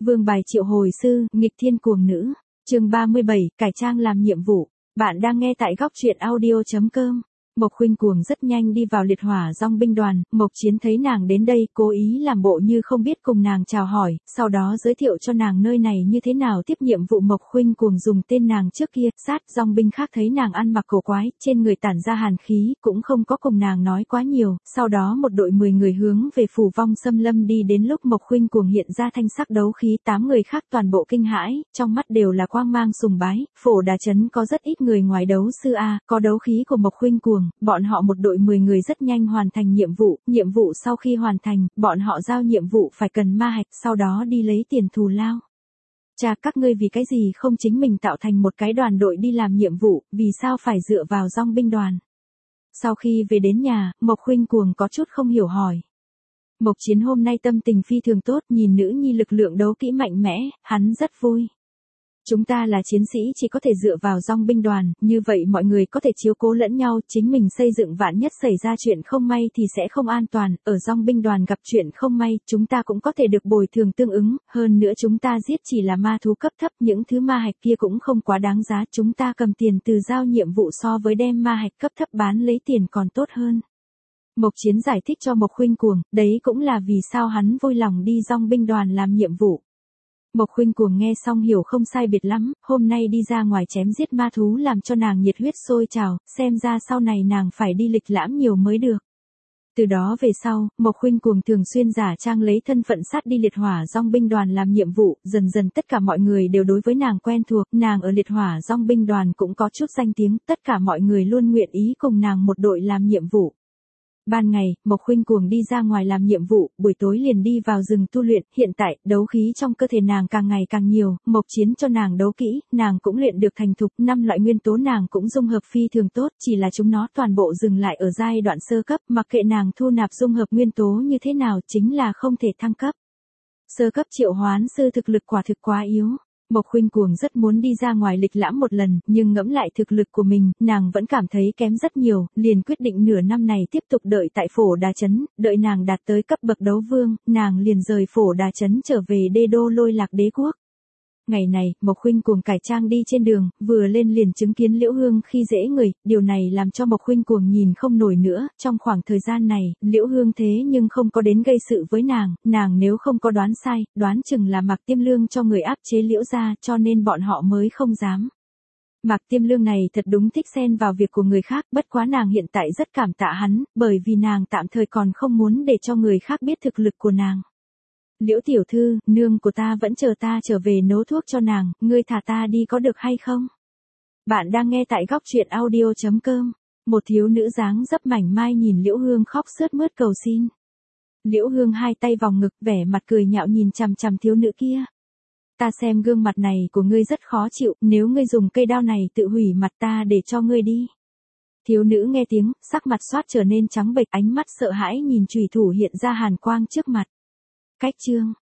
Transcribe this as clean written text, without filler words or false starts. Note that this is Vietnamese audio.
Vương bài triệu hồi sư, nghịch thiên cuồng nữ. Chương 37, cải trang làm nhiệm vụ. Bạn đang nghe tại góc truyện audio.com. Mộc Khuynh Cuồng rất nhanh đi vào liệt hỏa dòng binh đoàn, Mộc Chiến thấy nàng đến đây, cố ý làm bộ như không biết cùng nàng chào hỏi, sau đó giới thiệu cho nàng nơi này như thế nào tiếp nhiệm vụ. Mộc Khuynh Cuồng dùng tên nàng trước kia, sát dòng binh khác thấy nàng ăn mặc cổ quái, trên người tản ra hàn khí, cũng không có cùng nàng nói quá nhiều, sau đó một đội 10 người hướng về Phù Vong Xâm Lâm đi. Đến lúc Mộc Khuynh Cuồng hiện ra thanh sắc đấu khí, 8 người khác toàn bộ kinh hãi, trong mắt đều là quang mang sùng bái. Phổ Đà trấn có rất ít người ngoài đấu sư a, có đấu khí của Mộc Khuynh Cuồng, bọn họ một đội 10 người rất nhanh hoàn thành nhiệm vụ sau khi hoàn thành, bọn họ giao nhiệm vụ phải cần ma hạch, sau đó đi lấy tiền thù lao. Chà, các ngươi vì cái gì không chính mình tạo thành một cái đoàn đội đi làm nhiệm vụ, vì sao phải dựa vào dòng binh đoàn? Sau khi về đến nhà, Mộc Khuynh Cuồng có chút không hiểu hỏi. Mộc Chiến hôm nay tâm tình phi thường tốt, nhìn nữ nhi lực lượng đấu kỹ mạnh mẽ, hắn rất vui. Chúng ta là chiến sĩ chỉ có thể dựa vào dòng binh đoàn, như vậy mọi người có thể chiếu cố lẫn nhau, chính mình xây dựng vạn nhất xảy ra chuyện không may thì sẽ không an toàn, ở dòng binh đoàn gặp chuyện không may, chúng ta cũng có thể được bồi thường tương ứng, hơn nữa chúng ta giết chỉ là ma thú cấp thấp, những thứ ma hạch kia cũng không quá đáng giá, chúng ta cầm tiền từ giao nhiệm vụ so với đem ma hạch cấp thấp bán lấy tiền còn tốt hơn. Mộc Chiến giải thích cho Mộc Khuynh Cuồng, đấy cũng là vì sao hắn vui lòng đi dòng binh đoàn làm nhiệm vụ. Mộc Khuynh Cuồng nghe xong hiểu không sai biệt lắm, hôm nay đi ra ngoài chém giết ma thú làm cho nàng nhiệt huyết sôi trào, xem ra sau này nàng phải đi lịch lãm nhiều mới được. Từ đó về sau, Mộc Khuynh Cuồng thường xuyên giả trang lấy thân phận sát đi liệt hỏa dòng binh đoàn làm nhiệm vụ, dần dần tất cả mọi người đều đối với nàng quen thuộc, nàng ở liệt hỏa dòng binh đoàn cũng có chút danh tiếng, tất cả mọi người luôn nguyện ý cùng nàng một đội làm nhiệm vụ. Ban ngày, Mộc Khuynh Cuồng đi ra ngoài làm nhiệm vụ, buổi tối liền đi vào rừng tu luyện, hiện tại, đấu khí trong cơ thể nàng càng ngày càng nhiều, Mộc Chiến cho nàng đấu kỹ, nàng cũng luyện được thành thục, 5 loại nguyên tố nàng cũng dung hợp phi thường tốt, chỉ là chúng nó toàn bộ dừng lại ở giai đoạn sơ cấp, mặc kệ nàng thu nạp dung hợp nguyên tố như thế nào chính là không thể thăng cấp. Sơ cấp triệu hoán sư thực lực quả thực quá yếu. Mộc Khuynh Cuồng rất muốn đi ra ngoài lịch lãm một lần, nhưng ngẫm lại thực lực của mình, nàng vẫn cảm thấy kém rất nhiều, liền quyết định nửa năm này tiếp tục đợi tại Phổ Đà trấn, đợi nàng đạt tới cấp bậc đấu vương, nàng liền rời Phổ Đà trấn trở về đê đô Lôi Lạc Đế quốc. Ngày này, Mộc Khuynh Cuồng cải trang đi trên đường, vừa lên liền chứng kiến Liễu Hương khi dễ người, điều này làm cho Mộc Khuynh Cuồng nhìn không nổi nữa, trong khoảng thời gian này, Liễu Hương thế nhưng không có đến gây sự với nàng nếu không có đoán sai, đoán chừng là Mạc Tiêm Lương cho người áp chế Liễu gia, cho nên bọn họ mới không dám. Mạc Tiêm Lương này thật đúng thích xen vào việc của người khác, bất quá nàng hiện tại rất cảm tạ hắn, bởi vì nàng tạm thời còn không muốn để cho người khác biết thực lực của nàng. Liễu tiểu thư, nương của ta vẫn chờ ta trở về nấu thuốc cho nàng, ngươi thả ta đi có được hay không? Bạn đang nghe tại góc truyện audio.com. Một thiếu nữ dáng dấp mảnh mai nhìn Liễu Hương khóc sướt mướt cầu xin. Liễu Hương hai tay vòng ngực, vẻ mặt cười nhạo nhìn chằm chằm thiếu nữ kia. Ta xem gương mặt này của ngươi rất khó chịu, nếu ngươi dùng cây đao này tự hủy mặt ta để cho ngươi đi. Thiếu nữ nghe tiếng, sắc mặt xoát trở nên trắng bệch, ánh mắt sợ hãi nhìn chùy thủ hiện ra hàn quang trước mặt. Cách chương